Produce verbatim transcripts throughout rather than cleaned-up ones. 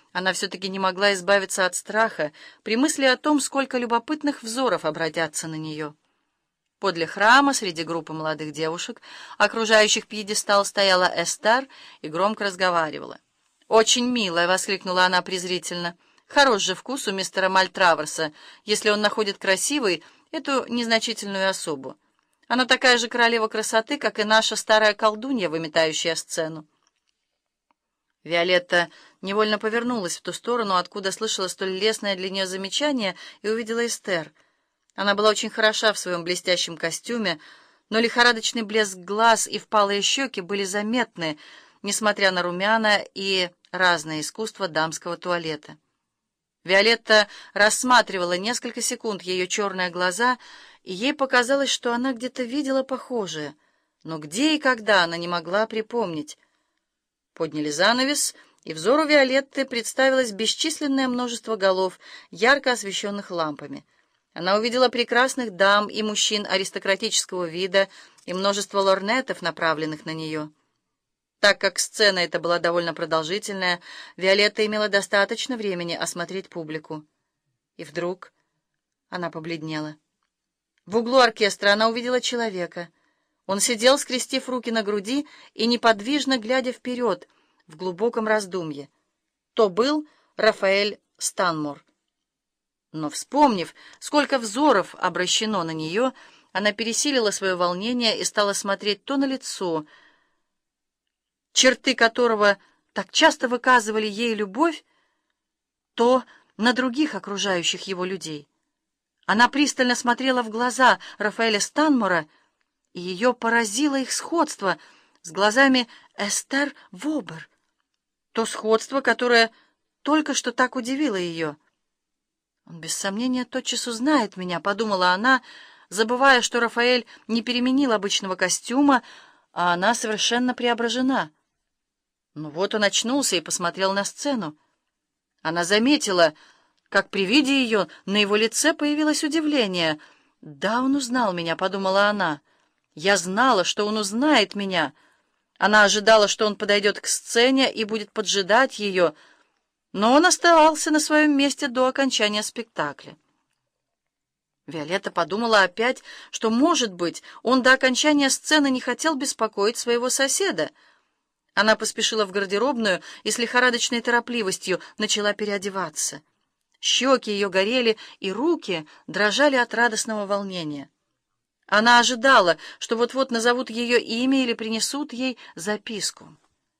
Она все-таки не могла избавиться от страха при мысли о том, сколько любопытных взоров обратятся на нее. Подле храма, среди группы молодых девушек, окружающих пьедестал, стояла Эстер и громко разговаривала. «Очень милая!» — воскликнула она презрительно. «Хорош же вкус у мистера Мальтраверса, если он находит красивой эту незначительную особу. Она такая же королева красоты, как и наша старая колдунья, выметающая сцену». Виолетта невольно повернулась в ту сторону, откуда слышала столь лестное для нее замечание, и увидела Эстер. Она была очень хороша в своем блестящем костюме, но лихорадочный блеск глаз и впалые щеки были заметны, несмотря на румяна и разное искусство дамского туалета. Виолетта рассматривала несколько секунд ее черные глаза, и ей показалось, что она где-то видела похожее, но где и когда она не могла припомнить. Подняли занавес, и взору Виолетты представилось бесчисленное множество голов, ярко освещенных лампами. Она увидела прекрасных дам и мужчин аристократического вида и множество лорнетов, направленных на нее. Так как сцена эта была довольно продолжительная, Виолетта имела достаточно времени осмотреть публику. И вдруг она побледнела. В углу оркестра она увидела человека. Он сидел, скрестив руки на груди и неподвижно глядя вперед, в глубоком раздумье. То был Рафаэль Станмор. Но, вспомнив, сколько взоров обращено на нее, она пересилила свое волнение и стала смотреть то на лицо, черты которого так часто выказывали ей любовь, то на других окружающих его людей. Она пристально смотрела в глаза Рафаэля Станмора, и ее поразило их сходство с глазами Эстер Вобер, то сходство, которое только что так удивило ее. «Он, без сомнения, тотчас узнает меня», — подумала она, забывая, что Рафаэль не переменил обычного костюма, а она совершенно преображена. Ну вот он очнулся и посмотрел на сцену. Она заметила, как при виде ее на его лице появилось удивление. «Да, он узнал меня», — подумала она. «Я знала, что он узнает меня». Она ожидала, что он подойдет к сцене и будет поджидать ее, но он оставался на своем месте до окончания спектакля. Виолетта подумала опять, что, может быть, он до окончания сцены не хотел беспокоить своего соседа. Она поспешила в гардеробную и с лихорадочной торопливостью начала переодеваться. Щеки ее горели, и руки дрожали от радостного волнения. Она ожидала, что вот-вот назовут ее имя или принесут ей записку.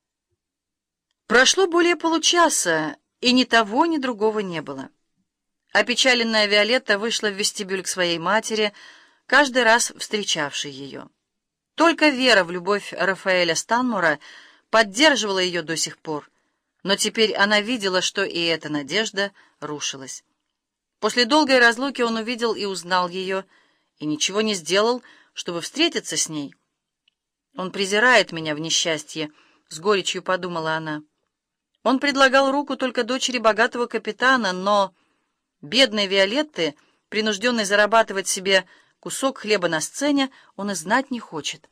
Прошло более получаса, и ни того, ни другого не было. Опечаленная Виолетта вышла в вестибюль к своей матери, каждый раз встречавшей ее. Только вера в любовь Рафаэля Станмора поддерживала ее до сих пор, но теперь она видела, что и эта надежда рушилась. После долгой разлуки он увидел и узнал ее, и ничего не сделал, чтобы встретиться с ней. «Он презирает меня в несчастье», — с горечью подумала она. Он предлагал руку только дочери богатого капитана, но бедной Виолетты, принужденной зарабатывать себе кусок хлеба на сцене, он и знать не хочет.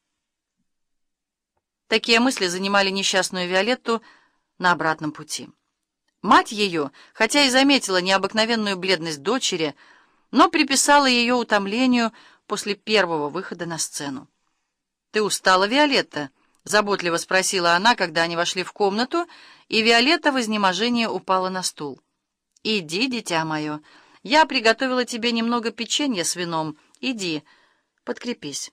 Такие мысли занимали несчастную Виолетту на обратном пути. Мать ее, хотя и заметила необыкновенную бледность дочери, но приписала ее утомлению после первого выхода на сцену. «Ты устала, Виолетта?» — заботливо спросила она, когда они вошли в комнату, и Виолетта в изнеможении упала на стул. «Иди, дитя мое, я приготовила тебе немного печенья с вином. Иди, подкрепись».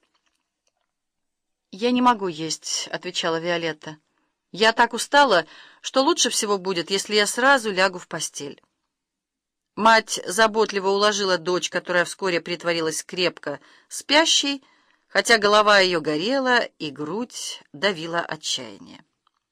«Я не могу есть», — отвечала Виолетта. «Я так устала, что лучше всего будет, если я сразу лягу в постель». Мать заботливо уложила дочь, которая вскоре притворилась крепко спящей, хотя голова ее горела и грудь давила отчаяние.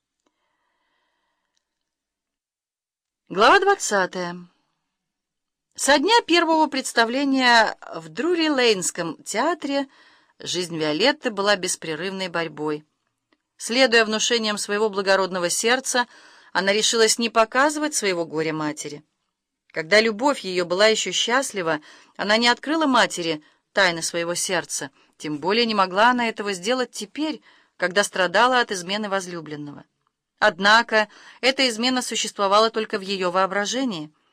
Глава двадцатая. Со дня первого представления в Друри-Лейнском театре жизнь Виолетты была беспрерывной борьбой. Следуя внушениям своего благородного сердца, она решилась не показывать своего горя матери. Когда любовь ее была еще счастлива, она не открыла матери тайны своего сердца, тем более не могла она этого сделать теперь, когда страдала от измены возлюбленного. Однако эта измена существовала только в ее воображении.